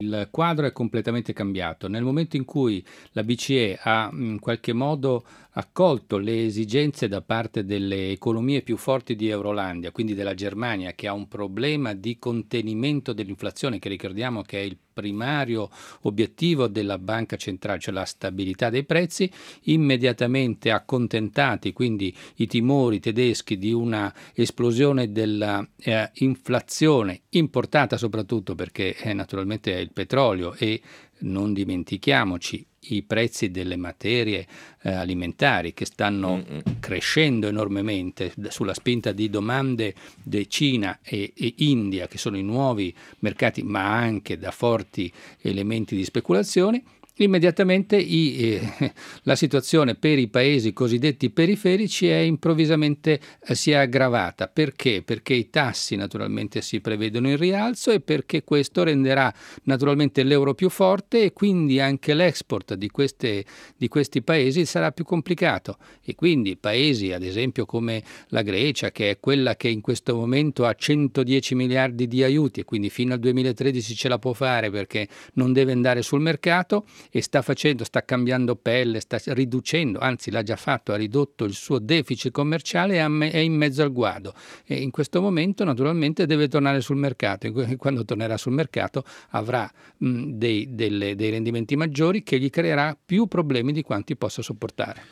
Il quadro è completamente cambiato. Nel momento in cui la BCE ha in qualche modo accolto le esigenze da parte delle economie più forti di Eurolandia, quindi della Germania, che ha un problema di contenimento dell'inflazione, che ricordiamo che è il primario obiettivo della banca centrale, cioè la stabilità dei prezzi, immediatamente accontentati quindi i timori tedeschi di una esplosione della inflazione importata, soprattutto perché naturalmente è il petrolio, e non dimentichiamoci i prezzi delle materie alimentari che stanno crescendo enormemente sulla spinta di domande di Cina e India, che sono i nuovi mercati, ma anche da forti elementi di speculazione. Immediatamente la situazione per i paesi cosiddetti periferici è improvvisamente si è aggravata. Perché? Perché i tassi naturalmente si prevedono in rialzo, e perché questo renderà naturalmente l'euro più forte, e quindi anche l'export di questi paesi sarà più complicato, e quindi paesi ad esempio come la Grecia, che è quella che in questo momento ha 110 miliardi di aiuti e quindi fino al 2013 ce la può fare perché non deve andare sul mercato, e sta cambiando pelle, sta riducendo, anzi l'ha già fatto, ha ridotto il suo deficit commerciale, è in mezzo al guado, e in questo momento naturalmente deve tornare sul mercato, e quando tornerà sul mercato avrà dei rendimenti maggiori, che gli creerà più problemi di quanti possa sopportare.